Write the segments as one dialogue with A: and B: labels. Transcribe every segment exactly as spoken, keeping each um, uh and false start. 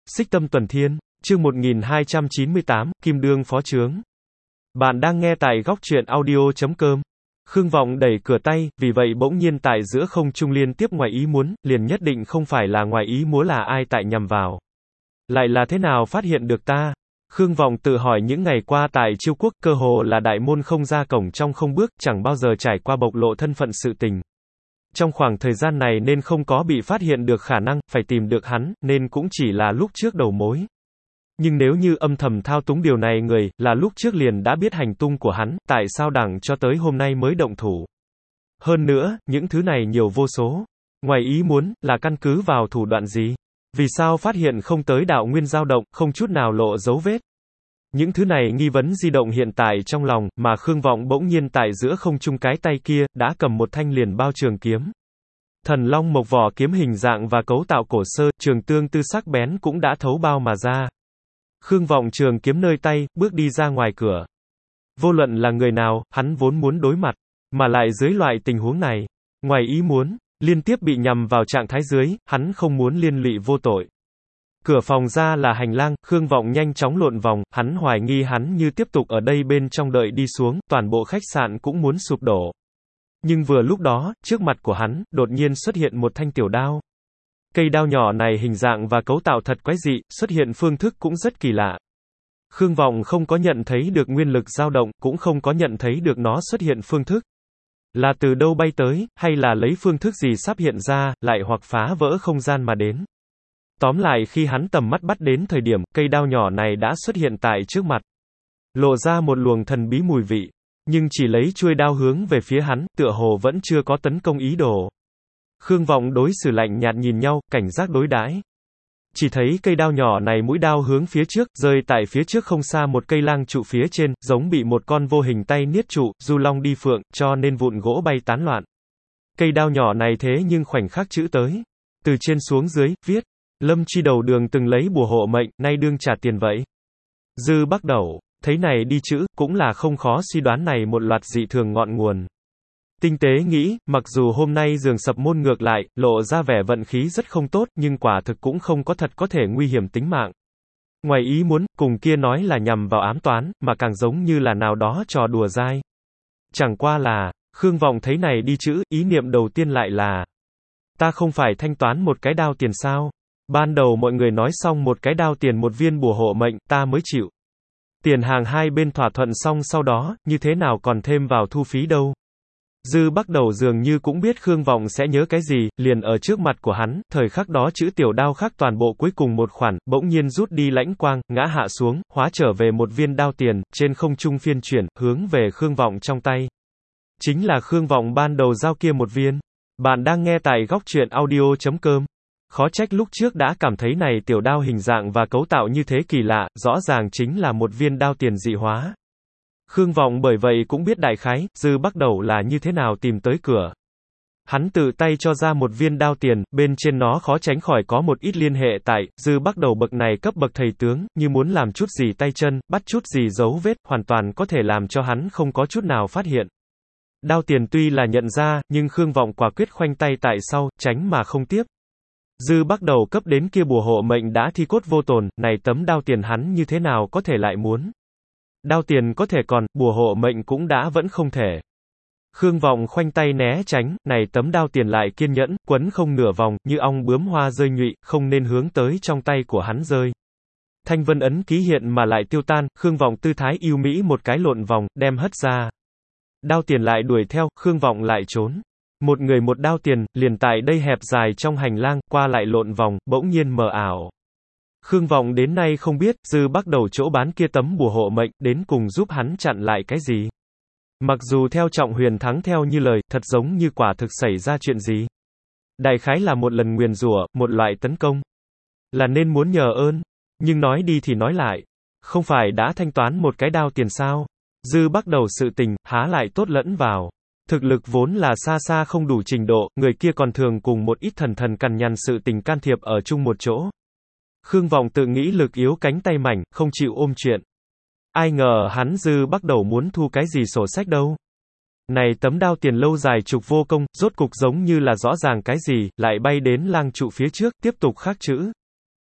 A: Xích Tâm Tuần Thiên, chương một nghìn hai trăm chín mươi tám, Kim Đương Phó Chướng. Bạn đang nghe tại góc truyện audio chấm com. Khương Vọng đẩy cửa tay, vì vậy bỗng nhiên tại giữa không trung liên tiếp ngoài ý muốn, liền nhất định không phải là ngoài ý muốn là ai tại nhằm vào. Lại là thế nào phát hiện được ta? Khương Vọng tự hỏi những ngày qua tại Chiêu Quốc, cơ hồ là đại môn không ra cổng trong không bước, chẳng bao giờ trải qua bộc lộ thân phận sự tình. Trong khoảng thời gian này nên không có bị phát hiện được khả năng, phải tìm được hắn, nên cũng chỉ là lúc trước đầu mối. Nhưng nếu như âm thầm thao túng điều này người, là lúc trước liền đã biết hành tung của hắn, tại sao đẳng cho tới hôm nay mới động thủ. Hơn nữa, những thứ này nhiều vô số. Ngoài ý muốn, là căn cứ vào thủ đoạn gì? Vì sao phát hiện không tới đạo nguyên dao động, không chút nào lộ dấu vết? Những thứ này nghi vấn di động hiện tại trong lòng, mà Khương Vọng bỗng nhiên tại giữa không trung cái tay kia, đã cầm một thanh liền bao trường kiếm. Thần long mộc vỏ kiếm hình dạng và cấu tạo cổ sơ, trường tương tư sắc bén cũng đã thấu bao mà ra. Khương Vọng trường kiếm nơi tay, bước đi ra ngoài cửa. Vô luận là người nào, hắn vốn muốn đối mặt, mà lại dưới loại tình huống này, ngoài ý muốn, liên tiếp bị nhằm vào trạng thái dưới, hắn không muốn liên lụy vô tội. Cửa phòng ra là hành lang, Khương Vọng nhanh chóng lộn vòng, hắn hoài nghi hắn như tiếp tục ở đây bên trong đợi đi xuống, toàn bộ khách sạn cũng muốn sụp đổ. Nhưng vừa lúc đó, trước mặt của hắn, đột nhiên xuất hiện một thanh tiểu đao. Cây đao nhỏ này hình dạng và cấu tạo thật quái dị, xuất hiện phương thức cũng rất kỳ lạ. Khương Vọng không có nhận thấy được nguyên lực dao động, cũng không có nhận thấy được nó xuất hiện phương thức. Là từ đâu bay tới, hay là lấy phương thức gì sắp hiện ra, lại hoặc phá vỡ không gian mà đến. Tóm lại khi hắn tầm mắt bắt đến thời điểm, cây đao nhỏ này đã xuất hiện tại trước mặt. Lộ ra một luồng thần bí mùi vị. Nhưng chỉ lấy chuôi đao hướng về phía hắn, tựa hồ vẫn chưa có tấn công ý đồ. Khương Vọng đối xử lạnh nhạt nhìn nhau, cảnh giác đối đãi. Chỉ thấy cây đao nhỏ này mũi đao hướng phía trước, rơi tại phía trước không xa một cây lang trụ phía trên, giống bị một con vô hình tay niết trụ, du long đi phượng, cho nên vụn gỗ bay tán loạn. Cây đao nhỏ này thế nhưng khoảnh khắc chữ tới. Từ trên xuống dưới, viết. Lâm Chi đầu đường từng lấy bùa hộ mệnh, nay đương trả tiền vậy. Dư Bắc Đầu, thấy này đi chữ, cũng là không khó suy đoán này một loạt dị thường ngọn nguồn. Tinh tế nghĩ, mặc dù hôm nay giường sập môn ngược lại, lộ ra vẻ vận khí rất không tốt, nhưng quả thực cũng không có thật có thể nguy hiểm tính mạng. Ngoài ý muốn, cùng kia nói là nhằm vào ám toán, mà càng giống như là nào đó trò đùa dai. Chẳng qua là, Khương Vọng thấy này đi chữ, ý niệm đầu tiên lại là, ta không phải thanh toán một cái đao tiền sao? Ban đầu mọi người nói xong một cái đao tiền một viên bùa hộ mệnh, ta mới chịu. Tiền hàng hai bên thỏa thuận xong sau đó, như thế nào còn thêm vào thu phí đâu. Dư Bắc Đầu dường như cũng biết Khương Vọng sẽ nhớ cái gì, liền ở trước mặt của hắn, thời khắc đó chữ tiểu đao khắc toàn bộ cuối cùng một khoản, bỗng nhiên rút đi lãnh quang, ngã hạ xuống, hóa trở về một viên đao tiền, trên không trung phiên chuyển, hướng về Khương Vọng trong tay. Chính là Khương Vọng ban đầu giao kia một viên. Bạn đang nghe tại góc truyện audio chấm com. Khó trách lúc trước đã cảm thấy này tiểu đao hình dạng và cấu tạo như thế kỳ lạ, rõ ràng chính là một viên đao tiền dị hóa. Khương Vọng bởi vậy cũng biết đại khái, Dư Bắc Đầu là như thế nào tìm tới cửa. Hắn tự tay cho ra một viên đao tiền, bên trên nó khó tránh khỏi có một ít liên hệ tại, Dư Bắc Đầu bậc này cấp bậc thầy tướng, như muốn làm chút gì tay chân, bắt chút gì dấu vết, hoàn toàn có thể làm cho hắn không có chút nào phát hiện. Đao tiền tuy là nhận ra, nhưng Khương Vọng quả quyết khoanh tay tại sau, tránh mà không tiếp. Dư Bắc Đầu cấp đến kia bùa hộ mệnh đã thi cốt vô tồn, này tấm đao tiền hắn như thế nào có thể lại muốn. Đao tiền có thể còn, bùa hộ mệnh cũng đã vẫn không thể. Khương Vọng khoanh tay né tránh, này tấm đao tiền lại kiên nhẫn, quấn không nửa vòng, như ong bướm hoa rơi nhụy, không nên hướng tới trong tay của hắn rơi. Thanh vân ấn ký hiện mà lại tiêu tan, Khương Vọng tư thái yêu mỹ một cái lộn vòng, đem hất ra. Đao tiền lại đuổi theo, Khương Vọng lại trốn. Một người một đao tiền, liền tại đây hẹp dài trong hành lang, qua lại lộn vòng, bỗng nhiên mờ ảo. Khương Vọng đến nay không biết, Dư Bắc Đầu chỗ bán kia tấm bùa hộ mệnh, đến cùng giúp hắn chặn lại cái gì. Mặc dù theo Trọng Huyền thắng theo như lời, thật giống như quả thực xảy ra chuyện gì. Đại khái là một lần nguyền rủa, một loại tấn công. Là nên muốn nhờ ơn. Nhưng nói đi thì nói lại. Không phải đã thanh toán một cái đao tiền sao? Dư Bắc Đầu sự tình, há lại tốt lẫn vào. Thực lực vốn là xa xa không đủ trình độ, người kia còn thường cùng một ít thần thần cằn nhằn sự tình can thiệp ở chung một chỗ. Khương Vọng tự nghĩ lực yếu cánh tay mảnh, không chịu ôm chuyện. Ai ngờ hắn Dư Bắc Đầu muốn thu cái gì sổ sách đâu. Này tấm đao tiền lâu dài trục vô công, rốt cục giống như là rõ ràng cái gì, lại bay đến lang trụ phía trước, tiếp tục khắc chữ.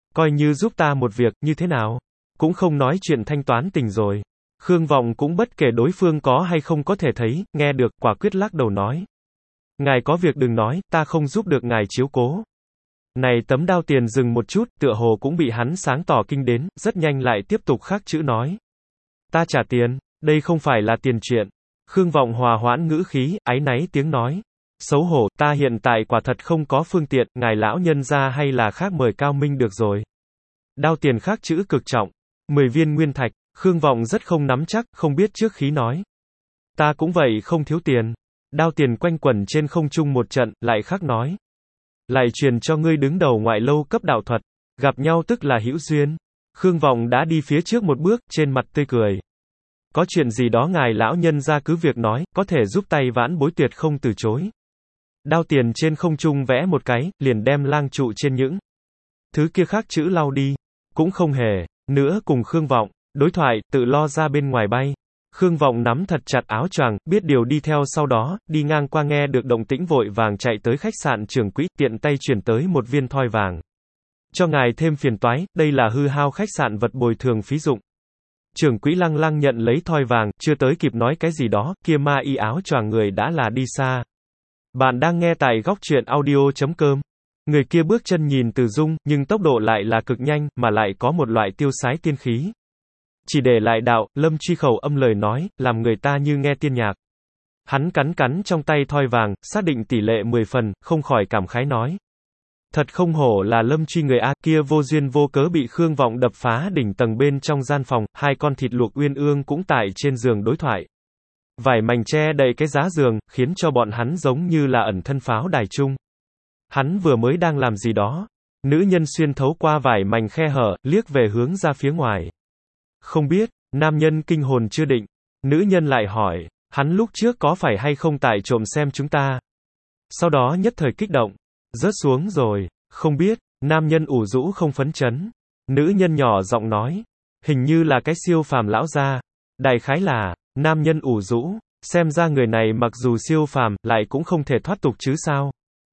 A: Coi như giúp ta một việc, như thế nào? Cũng không nói chuyện thanh toán tình rồi. Khương Vọng cũng bất kể đối phương có hay không có thể thấy, nghe được, quả quyết lắc đầu nói. Ngài có việc đừng nói, ta không giúp được ngài chiếu cố. Này tấm Đao Tiền dừng một chút, tựa hồ cũng bị hắn sáng tỏ kinh đến, rất nhanh lại tiếp tục khắc chữ nói. Ta trả tiền, đây không phải là tiền chuyện. Khương Vọng hòa hoãn ngữ khí, áy náy tiếng nói. Xấu hổ, ta hiện tại quả thật không có phương tiện, ngài lão nhân ra hay là khác mời Cao Minh được rồi. Đao Tiền khắc chữ cực trọng. mười viên nguyên thạch, Khương Vọng rất không nắm chắc, không biết trước khí nói. Ta cũng vậy không thiếu tiền. Đao Tiền quanh quẩn trên không trung một trận, lại khắc nói. Lại truyền cho ngươi đứng đầu ngoại lâu cấp đạo thuật. Gặp nhau tức là hữu duyên. Khương Vọng đã đi phía trước một bước, trên mặt tươi cười. Có chuyện gì đó ngài lão nhân ra cứ việc nói, có thể giúp tay vãn bối tuyệt không từ chối. Đao Tiền trên không trung vẽ một cái, liền đem lang trụ trên những thứ kia khác chữ lau đi. Cũng không hề, nữa cùng Khương Vọng, đối thoại, tự lo ra bên ngoài bay. Khương Vọng nắm thật chặt áo choàng, biết điều đi theo sau đó, đi ngang qua nghe được động tĩnh vội vàng chạy tới khách sạn Trưởng Quỹ, tiện tay chuyển tới một viên thoi vàng. Cho ngài thêm phiền toái, đây là hư hao khách sạn vật bồi thường phí dụng. Trưởng Quỹ lăng lăng nhận lấy thoi vàng, chưa tới kịp nói cái gì đó, kia ma y áo choàng người đã là đi xa. Bạn đang nghe tại góc truyện audio chấm com. Người kia bước chân nhìn Từ Dung, nhưng tốc độ lại là cực nhanh, mà lại có một loại tiêu sái tiên khí. Chỉ để lại đạo, Lâm Truy khẩu âm lời nói, làm người ta như nghe tiên nhạc. Hắn cắn cắn trong tay thoi vàng, xác định tỷ lệ mười phần, không khỏi cảm khái nói. Thật không hổ là Lâm Truy người A, kia vô duyên vô cớ bị Khương Vọng đập phá đỉnh tầng bên trong gian phòng, hai con thịt luộc uyên ương cũng tại trên giường đối thoại. Vải mảnh che đầy cái giá giường, khiến cho bọn hắn giống như là ẩn thân pháo đài chung. Hắn vừa mới đang làm gì đó. Nữ nhân xuyên thấu qua vải mảnh khe hở, liếc về hướng ra phía ngoài. Không biết, nam nhân kinh hồn chưa định. Nữ nhân lại hỏi, hắn lúc trước có phải hay không tại trộm xem chúng ta? Sau đó nhất thời kích động. Rớt xuống rồi, không biết, nam nhân ủ rũ không phấn chấn. Nữ nhân nhỏ giọng nói, hình như là cái siêu phàm lão gia. Đại khái là, nam nhân ủ rũ, xem ra người này mặc dù siêu phàm, lại cũng không thể thoát tục chứ sao.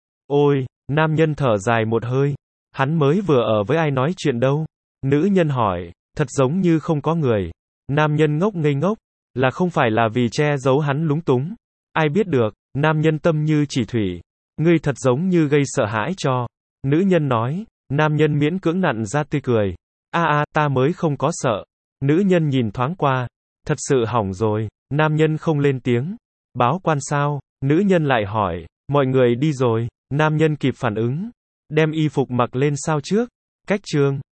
A: Ôi, nam nhân thở dài một hơi. Hắn mới vừa ở với ai nói chuyện đâu? Nữ nhân hỏi, thật giống như không có người. Nam nhân ngốc ngây ngốc, là không phải là vì che giấu hắn lúng túng. Ai biết được, nam nhân tâm như chỉ thủy. Ngươi thật giống như gây sợ hãi cho. Nữ nhân nói, nam nhân miễn cưỡng nặn ra tươi cười. A a, ta mới không có sợ. Nữ nhân nhìn thoáng qua. Thật sự hỏng rồi. Nam nhân không lên tiếng. Báo quan sao? Nữ nhân lại hỏi, mọi người đi rồi. Nam nhân kịp phản ứng. Đem y phục mặc lên sao trước. Cách chương.